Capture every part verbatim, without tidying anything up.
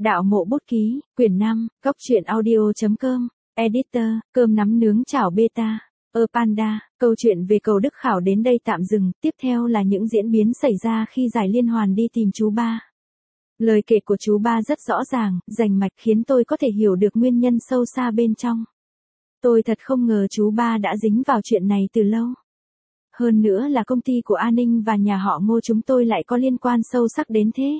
Đạo Mộ Bút Ký, quyển năm, Cốc truyện audio.com, Editor, Cơm nắm nướng chảo beta, ơ Panda, câu chuyện về cầu Đức Khảo đến đây tạm dừng, tiếp theo là những diễn biến xảy ra khi giải liên hoàn đi tìm chú ba. Lời kể của chú ba rất rõ ràng, rành mạch khiến tôi có thể hiểu được nguyên nhân sâu xa bên trong. Tôi thật không ngờ chú ba đã dính vào chuyện này từ lâu. Hơn nữa là công ty của An Ninh và nhà họ Ngô chúng tôi lại có liên quan sâu sắc đến thế.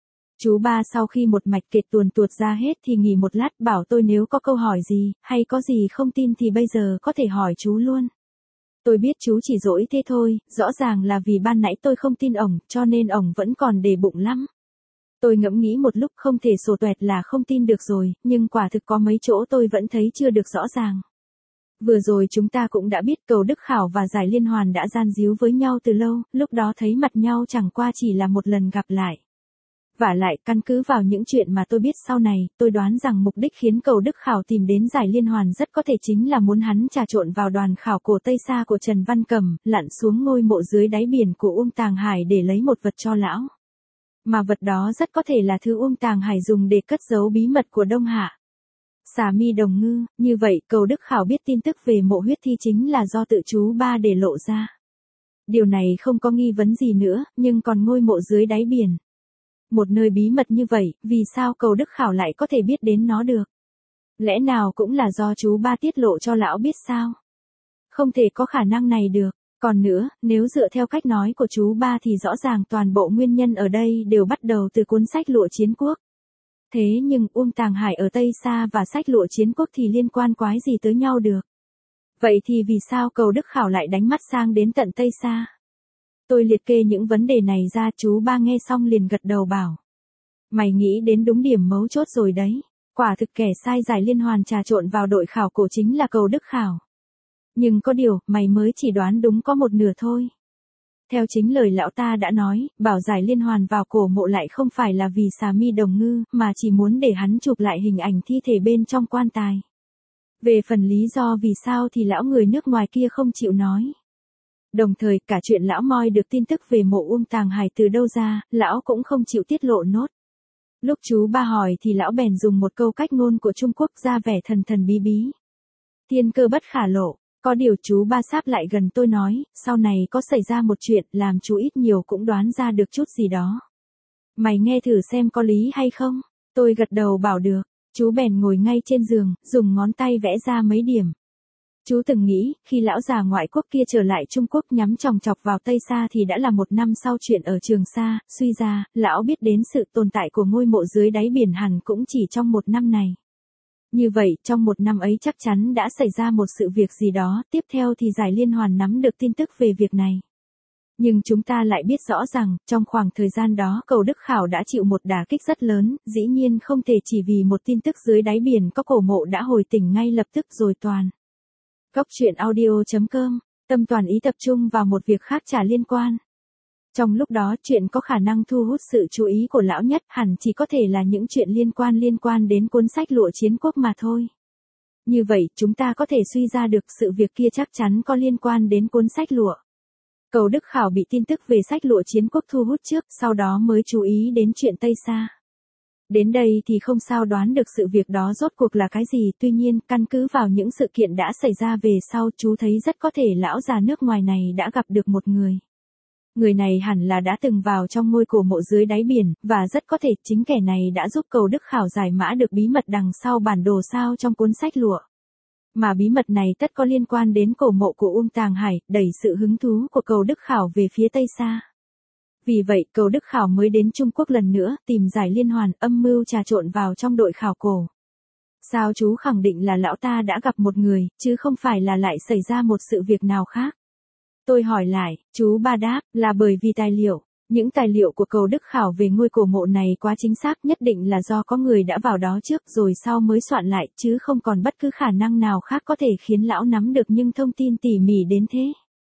Chú ba sau khi một mạch kể tuồn tuột ra hết thì nghỉ một lát bảo tôi nếu có câu hỏi gì, hay có gì không tin thì bây giờ có thể hỏi chú luôn. Tôi biết chú chỉ dỗi thế thôi, rõ ràng là vì ban nãy tôi không tin ổng, cho nên ổng vẫn còn để bụng lắm. Tôi ngẫm nghĩ một lúc không thể sổ tuẹt là không tin được rồi, nhưng quả thực có mấy chỗ tôi vẫn thấy chưa được rõ ràng. Vừa rồi chúng ta cũng đã biết cầu Đức Khảo và giải liên hoàn đã gian díu với nhau từ lâu, lúc đó thấy mặt nhau chẳng qua chỉ là một lần gặp lại. Vả lại, căn cứ vào những chuyện mà tôi biết sau này, tôi đoán rằng mục đích khiến cầu Đức Khảo tìm đến giải liên hoàn rất có thể chính là muốn hắn trà trộn vào đoàn khảo cổ Tây Sa của Trần Văn Cẩm, lặn xuống ngôi mộ dưới đáy biển của Uông Tàng Hải để lấy một vật cho lão. Mà vật đó rất có thể là thứ Uông Tàng Hải dùng để cất giấu bí mật của Đông Hạ. Xà mi đồng ngư, như vậy cầu Đức Khảo biết tin tức về mộ huyết thi chính là do tự chú ba để lộ ra. Điều này không có nghi vấn gì nữa, nhưng còn ngôi mộ dưới đáy biển. Một nơi bí mật như vậy, vì sao cầu Đức Khảo lại có thể biết đến nó được? Lẽ nào cũng là do chú ba tiết lộ cho lão biết sao? Không thể có khả năng này được. Còn nữa, nếu dựa theo cách nói của chú ba thì rõ ràng toàn bộ nguyên nhân ở đây đều bắt đầu từ cuốn sách Lụa Chiến Quốc. Thế nhưng Uông Tàng Hải ở Tây Sa và sách Lụa Chiến Quốc thì liên quan quái gì tới nhau được? Vậy thì vì sao cầu Đức Khảo lại đánh mắt sang đến tận Tây Sa? Tôi liệt kê những vấn đề này ra, chú ba nghe xong liền gật đầu bảo. Mày nghĩ đến đúng điểm mấu chốt rồi đấy. Quả thực kẻ sai giải liên hoàn trà trộn vào đội khảo cổ chính là cầu Đức Khảo. Nhưng có điều, mày mới chỉ đoán đúng có một nửa thôi. Theo chính lời lão ta đã nói, bảo giải liên hoàn vào cổ mộ lại không phải là vì xà mi đồng ngư, mà chỉ muốn để hắn chụp lại hình ảnh thi thể bên trong quan tài. Về phần lý do vì sao thì lão người nước ngoài kia không chịu nói. Đồng thời, cả chuyện lão moi được tin tức về mộ Uông Tàng Hải từ đâu ra, lão cũng không chịu tiết lộ nốt. Lúc chú ba hỏi thì lão bèn dùng một câu cách ngôn của Trung Quốc ra vẻ thần thần bí bí. Thiên cơ bất khả lộ. Có điều chú ba sáp lại gần tôi nói, sau này có xảy ra một chuyện làm chú ít nhiều cũng đoán ra được chút gì đó. Mày nghe thử xem có lý hay không? Tôi gật đầu bảo được. Chú bèn ngồi ngay trên giường, dùng ngón tay vẽ ra mấy điểm. Chú từng nghĩ, khi lão già ngoại quốc kia trở lại Trung Quốc nhắm chòng chọc vào Tây Sa thì đã là một năm sau chuyện ở Trường Sa, suy ra, lão biết đến sự tồn tại của ngôi mộ dưới đáy biển hẳn cũng chỉ trong một năm này. Như vậy, trong một năm ấy chắc chắn đã xảy ra một sự việc gì đó, tiếp theo thì giải liên hoàn nắm được tin tức về việc này. Nhưng chúng ta lại biết rõ rằng, trong khoảng thời gian đó cầu Đức Khảo đã chịu một đả kích rất lớn, dĩ nhiên không thể chỉ vì một tin tức dưới đáy biển có cổ mộ đã hồi tỉnh ngay lập tức rồi toàn. Cốc truyện audio.com, tâm toàn ý tập trung vào một việc khác chả liên quan. Trong lúc đó chuyện có khả năng thu hút sự chú ý của lão nhất hẳn chỉ có thể là những chuyện liên quan liên quan đến cuốn sách Lụa Chiến Quốc mà thôi. Như vậy chúng ta có thể suy ra được sự việc kia chắc chắn có liên quan đến cuốn sách lụa. Cầu Đức Khảo bị tin tức về sách Lụa Chiến Quốc thu hút trước, sau đó mới chú ý đến chuyện Tây Sa. Đến đây thì không sao đoán được sự việc đó rốt cuộc là cái gì, tuy nhiên căn cứ vào những sự kiện đã xảy ra về sau chú thấy rất có thể lão già nước ngoài này đã gặp được một người. Người này hẳn là đã từng vào trong ngôi cổ mộ dưới đáy biển, và rất có thể chính kẻ này đã giúp cầu Đức Khảo giải mã được bí mật đằng sau bản đồ sao trong cuốn sách lụa. Mà bí mật này tất có liên quan đến cổ mộ của Uông Tàng Hải, đẩy sự hứng thú của cầu Đức Khảo về phía Tây Sa. Vì vậy, cầu Đức Khảo mới đến Trung Quốc lần nữa, tìm giải liên hoàn, âm mưu trà trộn vào trong đội khảo cổ. Sao chú khẳng định là lão ta đã gặp một người, chứ không phải là lại xảy ra một sự việc nào khác? Tôi hỏi lại, chú ba đáp, là bởi vì tài liệu. Những tài liệu của cầu Đức Khảo về ngôi cổ mộ này quá chính xác, nhất định là do có người đã vào đó trước rồi sau mới soạn lại, chứ không còn bất cứ khả năng nào khác có thể khiến lão nắm được những thông tin tỉ mỉ đến thế.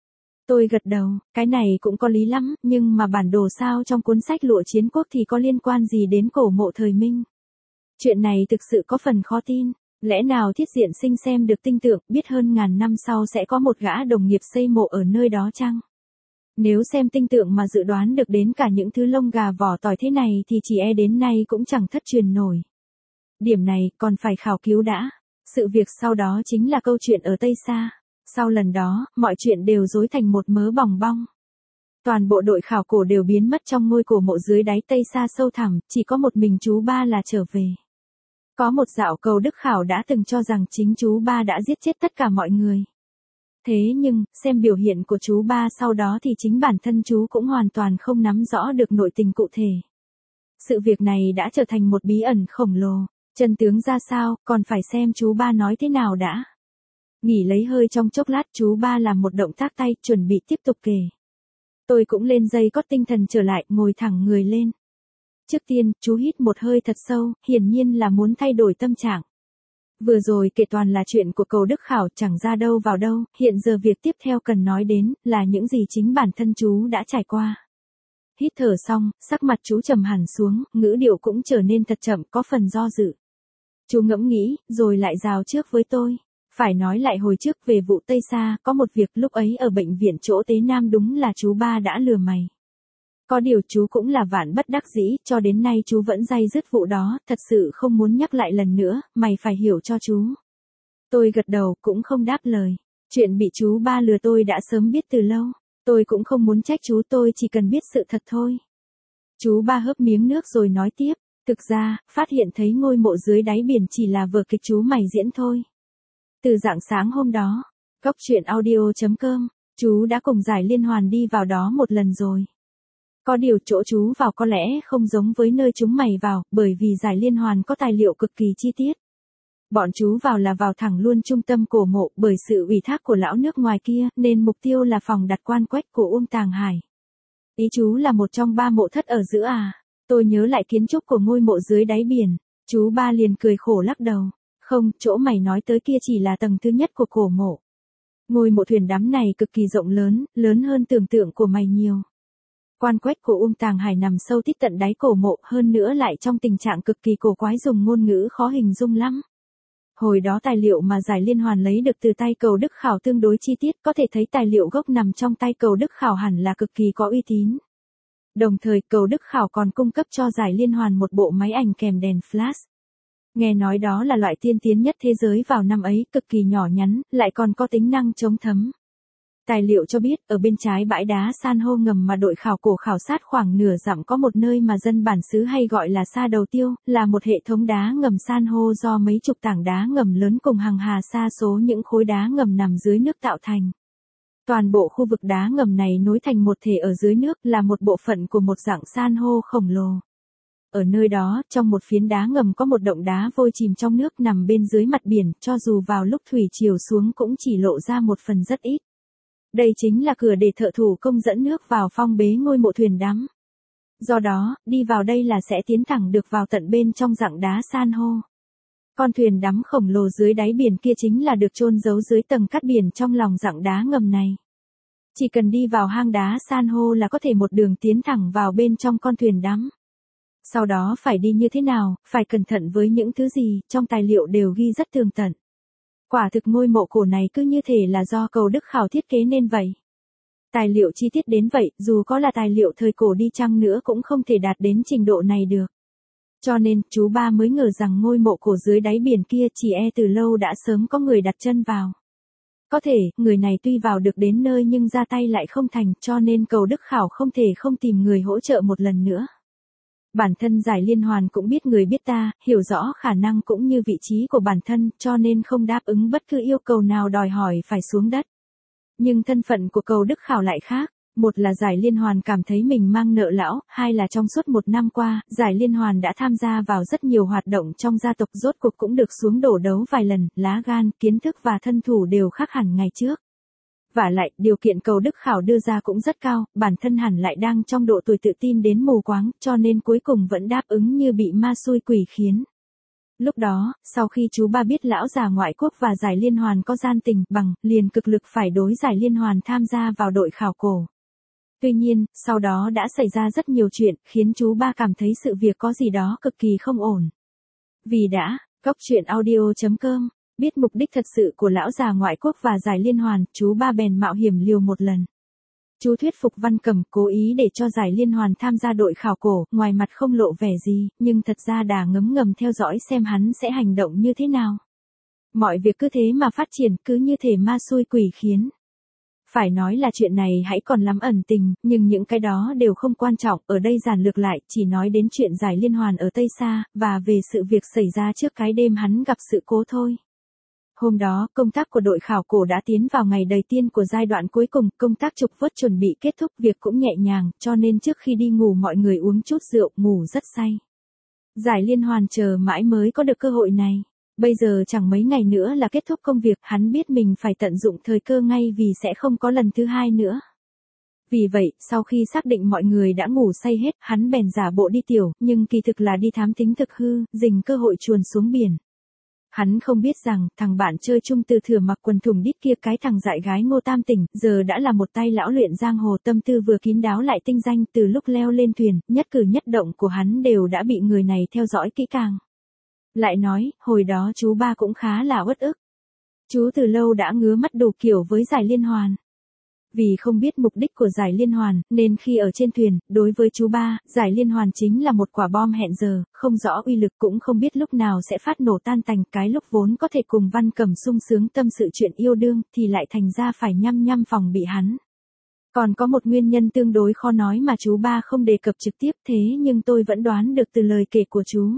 Tôi gật đầu, cái này cũng có lý lắm, nhưng mà bản đồ sao trong cuốn sách Lụa Chiến Quốc thì có liên quan gì đến cổ mộ thời Minh? Chuyện này thực sự có phần khó tin. Lẽ nào Thiết Diện Sinh xem được tinh tượng, biết hơn ngàn năm sau sẽ có một gã đồng nghiệp xây mộ ở nơi đó chăng? Nếu xem tinh tượng mà dự đoán được đến cả những thứ lông gà vỏ tỏi thế này thì chỉ e đến nay cũng chẳng thất truyền nổi. Điểm này còn phải khảo cứu đã. Sự việc sau đó chính là câu chuyện ở Tây Sa. Sau lần đó, mọi chuyện đều rối thành một mớ bòng bong. Toàn bộ đội khảo cổ đều biến mất trong ngôi cổ mộ dưới đáy Tây Sa sâu thẳm, chỉ có một mình chú Ba là trở về. Có một dạo cầu Đức Khảo đã từng cho rằng chính chú Ba đã giết chết tất cả mọi người. Thế nhưng, xem biểu hiện của chú Ba sau đó thì chính bản thân chú cũng hoàn toàn không nắm rõ được nội tình cụ thể. Sự việc này đã trở thành một bí ẩn khổng lồ, chân tướng ra sao, còn phải xem chú Ba nói thế nào đã. Nghỉ lấy hơi trong chốc lát, chú Ba làm một động tác tay, chuẩn bị tiếp tục kể. Tôi cũng lên dây cót tinh thần trở lại, ngồi thẳng người lên. Trước tiên, chú hít một hơi thật sâu, hiển nhiên là muốn thay đổi tâm trạng. Vừa rồi kể toàn là chuyện của cầu Đức Khảo, chẳng ra đâu vào đâu, hiện giờ việc tiếp theo cần nói đến, là những gì chính bản thân chú đã trải qua. Hít thở xong, sắc mặt chú trầm hẳn xuống, ngữ điệu cũng trở nên thật chậm, có phần do dự. Chú ngẫm nghĩ, rồi lại rào trước với tôi. Phải nói lại hồi trước về vụ Tây Sa, có một việc lúc ấy ở bệnh viện chỗ Tế Nam đúng là chú Ba đã lừa mày. Có điều chú cũng là vạn bất đắc dĩ, cho đến nay chú vẫn day dứt vụ đó, thật sự không muốn nhắc lại lần nữa, mày phải hiểu cho chú. Tôi gật đầu, cũng không đáp lời. Chuyện bị chú Ba lừa tôi đã sớm biết từ lâu, tôi cũng không muốn trách chú, tôi chỉ cần biết sự thật thôi. Chú Ba hớp miếng nước rồi nói tiếp, thực ra, phát hiện thấy ngôi mộ dưới đáy biển chỉ là vở kịch chú mày diễn thôi. Từ rạng sáng hôm đó, góc chuyện audio chấm com, chú đã cùng Giải Liên Hoàn đi vào đó một lần rồi. Có điều chỗ chú vào có lẽ không giống với nơi chúng mày vào, bởi vì Giải Liên Hoàn có tài liệu cực kỳ chi tiết. Bọn chú vào là vào thẳng luôn trung tâm cổ mộ, bởi sự ủy thác của lão nước ngoài kia, nên mục tiêu là phòng đặt quan quách của Uông Tàng Hải. Ý chú là một trong ba mộ thất ở giữa à? Tôi nhớ lại kiến trúc của ngôi mộ dưới đáy biển, chú Ba liền cười khổ lắc đầu. Không, chỗ mày nói tới kia chỉ là tầng thứ nhất của cổ mộ. Ngôi mộ thuyền đắm này cực kỳ rộng lớn, lớn hơn tưởng tượng của mày nhiều. Quan quách của Uông Tàng Hải nằm sâu tít tận đáy cổ mộ, hơn nữa lại trong tình trạng cực kỳ cổ quái, dùng ngôn ngữ khó hình dung lắm. Hồi đó tài liệu mà Giải Liên Hoàn lấy được từ tay cầu Đức Khảo tương đối chi tiết, có thể thấy tài liệu gốc nằm trong tay cầu Đức Khảo hẳn là cực kỳ có uy tín. Đồng thời, cầu Đức Khảo còn cung cấp cho Giải Liên Hoàn một bộ máy ảnh kèm đèn flash. Nghe nói đó là loại tiên tiến nhất thế giới vào năm ấy, cực kỳ nhỏ nhắn, lại còn có tính năng chống thấm. Tài liệu cho biết, ở bên trái bãi đá san hô ngầm mà đội khảo cổ khảo sát khoảng nửa dặm có một nơi mà dân bản xứ hay gọi là Sa Đầu Tiêu, là một hệ thống đá ngầm san hô do mấy chục tảng đá ngầm lớn cùng hàng hà sa số những khối đá ngầm nằm dưới nước tạo thành. Toàn bộ khu vực đá ngầm này nối thành một thể ở dưới nước, là một bộ phận của một dạng san hô khổng lồ. Ở nơi đó, trong một phiến đá ngầm có một động đá vôi chìm trong nước nằm bên dưới mặt biển, cho dù vào lúc thủy triều xuống cũng chỉ lộ ra một phần rất ít. Đây chính là cửa để thợ thủ công dẫn nước vào phong bế ngôi mộ thuyền đắm. Do đó, đi vào đây là sẽ tiến thẳng được vào tận bên trong dạng đá san hô. Con thuyền đắm khổng lồ dưới đáy biển kia chính là được chôn giấu dưới tầng cát biển trong lòng dạng đá ngầm này. Chỉ cần đi vào hang đá san hô là có thể một đường tiến thẳng vào bên trong con thuyền đắm. Sau đó phải đi như thế nào, phải cẩn thận với những thứ gì, trong tài liệu đều ghi rất tường tận. Quả thực ngôi mộ cổ này cứ như thể là do cầu Đức Khảo thiết kế nên vậy. Tài liệu chi tiết đến vậy, dù có là tài liệu thời cổ đi chăng nữa cũng không thể đạt đến trình độ này được. Cho nên, chú Ba mới ngờ rằng ngôi mộ cổ dưới đáy biển kia chỉ e từ lâu đã sớm có người đặt chân vào. Có thể, người này tuy vào được đến nơi nhưng ra tay lại không thành, cho nên cầu Đức Khảo không thể không tìm người hỗ trợ một lần nữa. Bản thân Giải Liên Hoàn cũng biết người biết ta, hiểu rõ khả năng cũng như vị trí của bản thân, cho nên không đáp ứng bất cứ yêu cầu nào đòi hỏi phải xuống đất. Nhưng thân phận của cầu Đức Khảo lại khác. Một là Giải Liên Hoàn cảm thấy mình mang nợ lão, hai là trong suốt một năm qua, Giải Liên Hoàn đã tham gia vào rất nhiều hoạt động trong gia tộc, rốt cuộc cũng được xuống đổ đấu vài lần, lá gan, kiến thức và thân thủ đều khác hẳn ngày trước. Vả lại, điều kiện cầu Đức Khảo đưa ra cũng rất cao, bản thân hẳn lại đang trong độ tuổi tự tin đến mù quáng, cho nên cuối cùng vẫn đáp ứng như bị ma xui quỷ khiến. Lúc đó, sau khi chú Ba biết lão già ngoại quốc và Giải Liên Hoàn có gian tình, bằng, liền cực lực phải đối Giải Liên Hoàn tham gia vào đội khảo cổ. Tuy nhiên, sau đó đã xảy ra rất nhiều chuyện, khiến chú Ba cảm thấy sự việc có gì đó cực kỳ không ổn. Vì đã, góc chuyện audio chấm com, biết mục đích thật sự của lão già ngoại quốc và Giải Liên Hoàn, chú Ba bèn mạo hiểm liều một lần. Chú thuyết phục Văn Cẩm cố ý để cho Giải Liên Hoàn tham gia đội khảo cổ, ngoài mặt không lộ vẻ gì, nhưng thật ra đã ngấm ngầm theo dõi xem hắn sẽ hành động như thế nào. Mọi việc cứ thế mà phát triển, cứ như thể ma xui quỷ khiến. Phải nói là chuyện này hãy còn lắm ẩn tình, nhưng những cái đó đều không quan trọng, ở đây giản lược lại, chỉ nói đến chuyện Giải Liên Hoàn ở Tây Sa, và về sự việc xảy ra trước cái đêm hắn gặp sự cố thôi. Hôm đó, công tác của đội khảo cổ đã tiến vào ngày đầu tiên của giai đoạn cuối cùng, công tác trục vớt chuẩn bị kết thúc, việc cũng nhẹ nhàng, cho nên trước khi đi ngủ mọi người uống chút rượu, ngủ rất say. Giải Liên Hoàn chờ mãi mới có được cơ hội này. Bây giờ chẳng mấy ngày nữa là kết thúc công việc, hắn biết mình phải tận dụng thời cơ ngay vì sẽ không có lần thứ hai nữa. Vì vậy, sau khi xác định mọi người đã ngủ say hết, hắn bèn giả bộ đi tiểu, nhưng kỳ thực là đi thám thính thực hư, dình cơ hội chuồn xuống biển. Hắn không biết rằng, thằng bạn chơi chung Từ Thừa mặc quần thùng đít kia, cái thằng dại gái Ngô Tam Tỉnh, giờ đã là một tay lão luyện giang hồ, tâm tư vừa kín đáo lại tinh danh, từ lúc leo lên thuyền, nhất cử nhất động của hắn đều đã bị người này theo dõi kỹ càng. Lại nói, hồi đó chú ba cũng khá là uất ức. Chú từ lâu đã ngứa mắt đủ kiểu với Giải Liên Hoàn. Vì không biết mục đích của Giải Liên Hoàn, nên khi ở trên thuyền, đối với chú ba, Giải Liên Hoàn chính là một quả bom hẹn giờ, không rõ uy lực cũng không biết lúc nào sẽ phát nổ tan tành, cái lúc vốn có thể cùng Văn Cẩm sung sướng tâm sự chuyện yêu đương, thì lại thành ra phải nhăm nhăm phòng bị hắn. Còn có một nguyên nhân tương đối khó nói mà chú ba không đề cập trực tiếp, thế nhưng tôi vẫn đoán được từ lời kể của chú.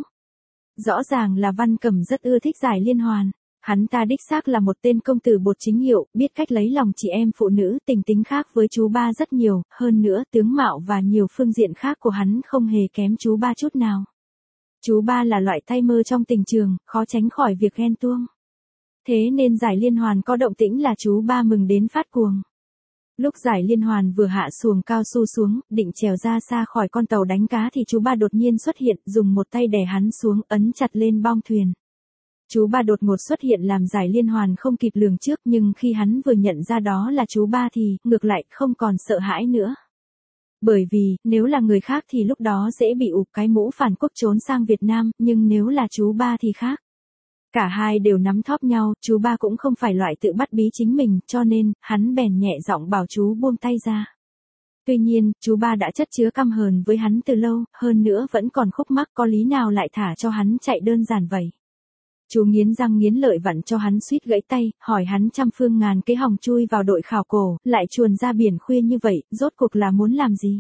Rõ ràng là Văn Cẩm rất ưa thích Giải Liên Hoàn. Hắn ta đích xác là một tên công tử bột chính hiệu, biết cách lấy lòng chị em phụ nữ, tình tính khác với chú ba rất nhiều, hơn nữa tướng mạo và nhiều phương diện khác của hắn không hề kém chú ba chút nào. Chú ba là loại tay mơ trong tình trường, khó tránh khỏi việc ghen tuông. Thế nên Giải Liên Hoàn có động tĩnh là chú ba mừng đến phát cuồng. Lúc Giải Liên Hoàn vừa hạ xuồng cao su xuống, định trèo ra xa khỏi con tàu đánh cá thì chú ba đột nhiên xuất hiện, dùng một tay đè hắn xuống, ấn chặt lên bong thuyền. Chú ba đột ngột xuất hiện làm Giải Liên Hoàn không kịp lường trước, nhưng khi hắn vừa nhận ra đó là chú ba thì, ngược lại, không còn sợ hãi nữa. Bởi vì, nếu là người khác thì lúc đó dễ bị ụp cái mũ phản quốc trốn sang Việt Nam, nhưng nếu là chú ba thì khác. Cả hai đều nắm thóp nhau, chú ba cũng không phải loại tự bắt bí chính mình, cho nên, hắn bèn nhẹ giọng bảo chú buông tay ra. Tuy nhiên, chú ba đã chất chứa căm hờn với hắn từ lâu, hơn nữa vẫn còn khúc mắc, có lý nào lại thả cho hắn chạy đơn giản vậy. Chú nghiến răng nghiến lợi vặn cho hắn suýt gãy tay, hỏi hắn trăm phương ngàn kế hòng chui vào đội khảo cổ, lại chuồn ra biển khuya như vậy, rốt cuộc là muốn làm gì?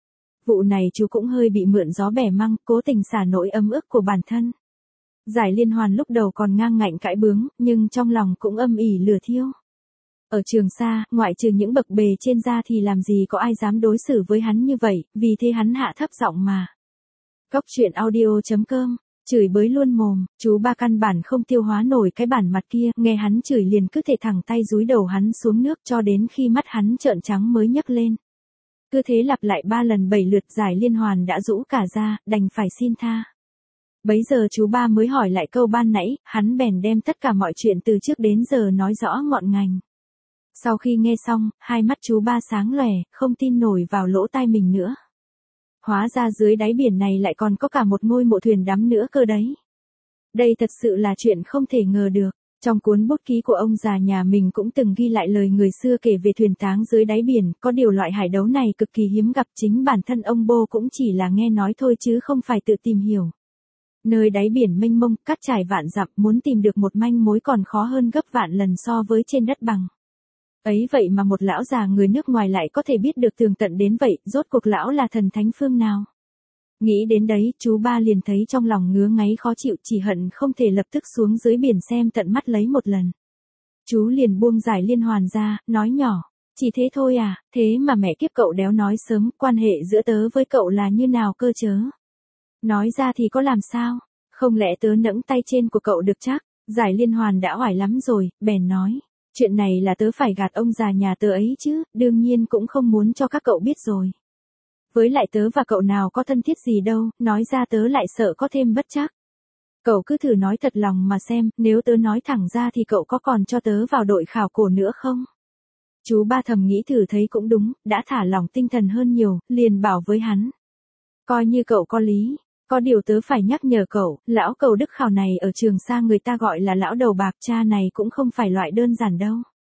Vụ này chú cũng hơi bị mượn gió bẻ măng, cố tình xả nỗi ấm ức của bản thân. Giải Liên Hoàn lúc đầu còn ngang ngạnh cãi bướng, nhưng trong lòng cũng âm ỉ lửa thiêu. Ở Trường Sa, ngoại trừ những bậc bề trên ra thì làm gì có ai dám đối xử với hắn như vậy, vì thế hắn hạ thấp giọng mà. Góc truyện audio chấm com, chửi bới luôn mồm, chú ba căn bản không tiêu hóa nổi cái bản mặt kia, nghe hắn chửi liền cứ thể thẳng tay dúi đầu hắn xuống nước cho đến khi mắt hắn trợn trắng mới nhấc lên. Cứ thế lặp lại ba lần bảy lượt, Giải Liên Hoàn đã rũ cả ra, đành phải xin tha. Bấy giờ chú ba mới hỏi lại câu ban nãy, hắn bèn đem tất cả mọi chuyện từ trước đến giờ nói rõ ngọn ngành. Sau khi nghe xong, hai mắt chú ba sáng lòe, không tin nổi vào lỗ tai mình nữa. Hóa ra dưới đáy biển này lại còn có cả một ngôi mộ thuyền đắm nữa cơ đấy. Đây thật sự là chuyện không thể ngờ được. Trong cuốn bút ký của ông già nhà mình cũng từng ghi lại lời người xưa kể về thuyền táng dưới đáy biển, có điều loại hải đấu này cực kỳ hiếm gặp, chính bản thân ông Bô cũng chỉ là nghe nói thôi chứ không phải tự tìm hiểu. Nơi đáy biển mênh mông, cát trải vạn dặm, muốn tìm được một manh mối còn khó hơn gấp vạn lần so với trên đất bằng. Ấy vậy mà một lão già người nước ngoài lại có thể biết được tường tận đến vậy, rốt cuộc lão là thần thánh phương nào? Nghĩ đến đấy, chú ba liền thấy trong lòng ngứa ngáy khó chịu, chỉ hận không thể lập tức xuống dưới biển xem tận mắt lấy một lần. Chú liền buông Giải Liên Hoàn ra, nói nhỏ, chỉ thế thôi à, thế mà mẹ kiếp cậu đéo nói sớm, quan hệ giữa tớ với cậu là như nào cơ chớ? Nói ra thì có làm sao, không lẽ tớ nẫng tay trên của cậu được chắc? Giải Liên Hoàn đã oải lắm rồi, bèn nói, chuyện này là tớ phải gạt ông già nhà tớ ấy chứ, đương nhiên cũng không muốn cho các cậu biết rồi. Với lại tớ và cậu nào có thân thiết gì đâu, nói ra tớ lại sợ có thêm bất trắc. Cậu cứ thử nói thật lòng mà xem, nếu tớ nói thẳng ra thì cậu có còn cho tớ vào đội khảo cổ nữa không? Chú ba thầm nghĩ thử thấy cũng đúng, đã thả lỏng tinh thần hơn nhiều, liền bảo với hắn. Coi như cậu có lý, có điều tớ phải nhắc nhở cậu, lão cầu Đức Khảo này ở Trường Sa người ta gọi là lão đầu bạc, cha này cũng không phải loại đơn giản đâu.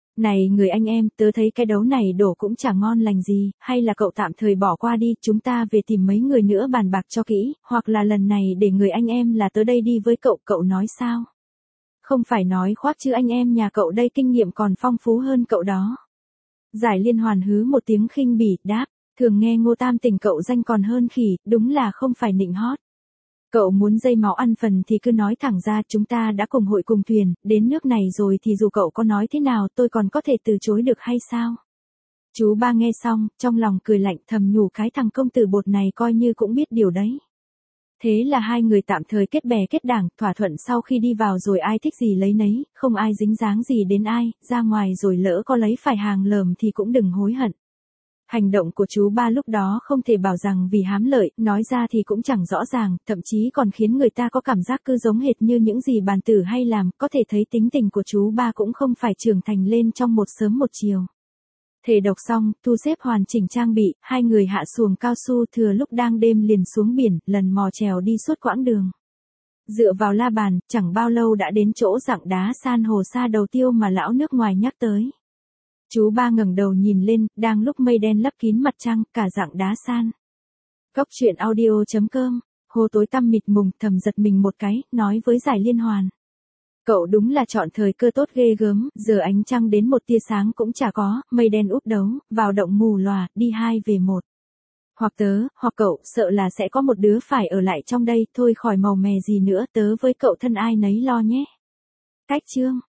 Này người anh em, tớ thấy cái đấu này đổ cũng chả ngon lành gì, hay là cậu tạm thời bỏ qua đi, chúng ta về tìm mấy người nữa bàn bạc cho kỹ, hoặc là lần này để người anh em là tớ đây đi với cậu, cậu nói sao? Không phải nói khoác chứ anh em nhà cậu đây kinh nghiệm còn phong phú hơn cậu đó. Giải Liên Hoàn hứ một tiếng khinh bỉ, đáp, thường nghe Ngô Tam Tỉnh cậu danh còn hơn khỉ, đúng là không phải nịnh hót. Cậu muốn dây máu ăn phần thì cứ nói thẳng ra, chúng ta đã cùng hội cùng thuyền, đến nước này rồi thì dù cậu có nói thế nào tôi còn có thể từ chối được hay sao? Chú ba nghe xong, trong lòng cười lạnh thầm nhủ cái thằng công tử bột này coi như cũng biết điều đấy. Thế là hai người tạm thời kết bè kết đảng, thỏa thuận sau khi đi vào rồi ai thích gì lấy nấy, không ai dính dáng gì đến ai, ra ngoài rồi lỡ có lấy phải hàng lờm thì cũng đừng hối hận. Hành động của chú ba lúc đó không thể bảo rằng vì hám lợi, nói ra thì cũng chẳng rõ ràng, thậm chí còn khiến người ta có cảm giác cứ giống hệt như những gì bàn tử hay làm, có thể thấy tính tình của chú ba cũng không phải trưởng thành lên trong một sớm một chiều. Thể độc xong, thu xếp hoàn chỉnh trang bị, hai người hạ xuồng cao su thừa lúc đang đêm liền xuống biển, lần mò chèo đi suốt quãng đường. Dựa vào la bàn, chẳng bao lâu đã đến chỗ rặng đá san hồ sa đầu tiêu mà lão nước ngoài nhắc tới. Chú ba ngẩng đầu nhìn lên, đang lúc mây đen lấp kín mặt trăng, cả rặng đá san. Cốc truyện audio chấm com, hồ tối tăm mịt mùng, thầm giật mình một cái, nói với Giải Liên Hoàn. Cậu đúng là chọn thời cơ tốt ghê gớm, giờ ánh trăng đến một tia sáng cũng chả có, mây đen úp đấu, vào động mù lòa, đi hai về một. Hoặc tớ, hoặc cậu, sợ là sẽ có một đứa phải ở lại trong đây, thôi khỏi màu mè gì nữa, tớ với cậu thân ai nấy lo nhé. Cách chương